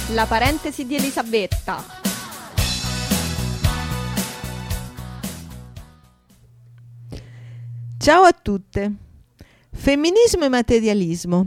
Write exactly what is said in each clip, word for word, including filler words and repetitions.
La parentesi di Elisabetta. Ciao a tutte. Femminismo e materialismo.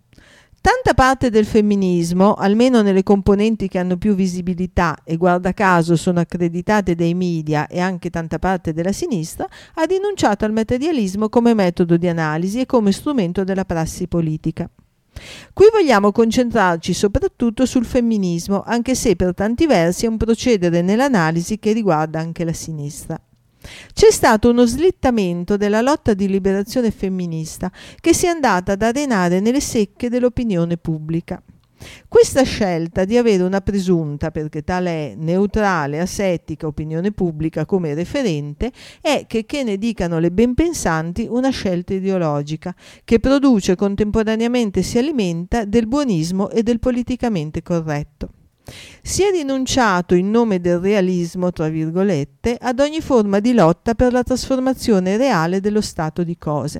Tanta parte del femminismo, almeno nelle componenti che hanno più visibilità e guarda caso sono accreditate dai media, e anche tanta parte della sinistra, ha rinunciato al materialismo come metodo di analisi e come strumento della prassi politica. Qui vogliamo concentrarci soprattutto sul femminismo, anche se per tanti versi è un procedere nell'analisi che riguarda anche la sinistra. C'è stato uno slittamento della lotta di liberazione femminista che si è andata ad arenare nelle secche dell'opinione pubblica. Questa scelta di avere una presunta, perché tale è, neutrale, asettica opinione pubblica come referente è, che che ne dicano le ben pensanti, una scelta ideologica che produce contemporaneamente e si alimenta del buonismo e del politicamente corretto. Si è rinunciato in nome del realismo, tra virgolette, ad ogni forma di lotta per la trasformazione reale dello stato di cose.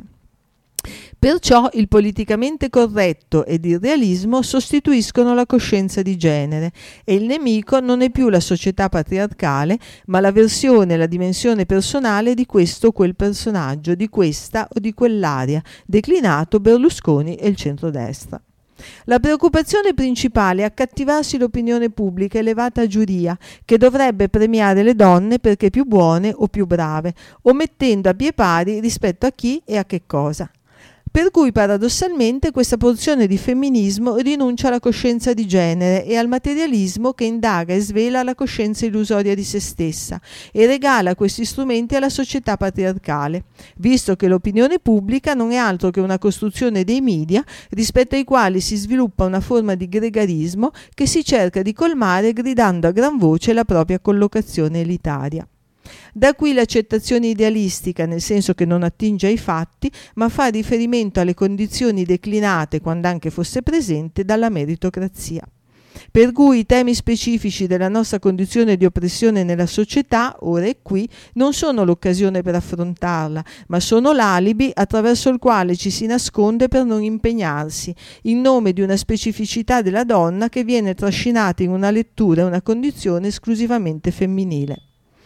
Perciò il politicamente corretto ed il realismo sostituiscono la coscienza di genere e il nemico non è più la società patriarcale, ma la versione e la dimensione personale di questo o quel personaggio, di questa o di quell'area, declinato Berlusconi e il centrodestra. La preoccupazione principale è accattivarsi l'opinione pubblica elevata a giuria, che dovrebbe premiare le donne perché più buone o più brave, o mettendo a pie pari rispetto a chi e a che cosa. Per cui paradossalmente questa porzione di femminismo rinuncia alla coscienza di genere e al materialismo che indaga e svela la coscienza illusoria di se stessa e regala questi strumenti alla società patriarcale, visto che l'opinione pubblica non è altro che una costruzione dei media rispetto ai quali si sviluppa una forma di gregarismo che si cerca di colmare gridando a gran voce la propria collocazione elitaria. Da qui l'accettazione idealistica, nel senso che non attinge ai fatti, ma fa riferimento alle condizioni declinate, quando anche fosse presente, dalla meritocrazia. Per cui i temi specifici della nostra condizione di oppressione nella società, ora e qui, non sono l'occasione per affrontarla, ma sono l'alibi attraverso il quale ci si nasconde per non impegnarsi, in nome di una specificità della donna che viene trascinata in una lettura e una condizione esclusivamente femminile.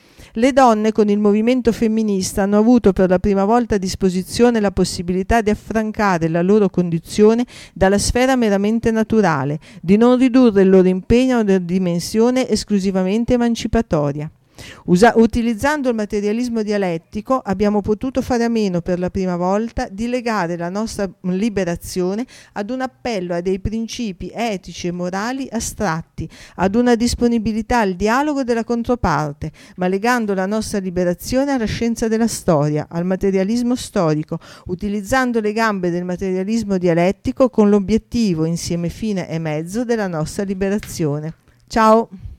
Le donne con il movimento femminista hanno avuto per la prima volta a disposizione la possibilità di affrancare la loro condizione dalla sfera meramente naturale, di non ridurre il loro impegno a una dimensione esclusivamente emancipatoria. Usa- utilizzando il materialismo dialettico abbiamo potuto fare a meno per la prima volta di legare la nostra liberazione ad un appello a dei principi etici e morali astratti, ad una disponibilità al dialogo della controparte, ma legando la nostra liberazione alla scienza della storia, al materialismo storico, utilizzando le gambe del materialismo dialettico con l'obiettivo, insieme fine e mezzo, della nostra liberazione. Ciao!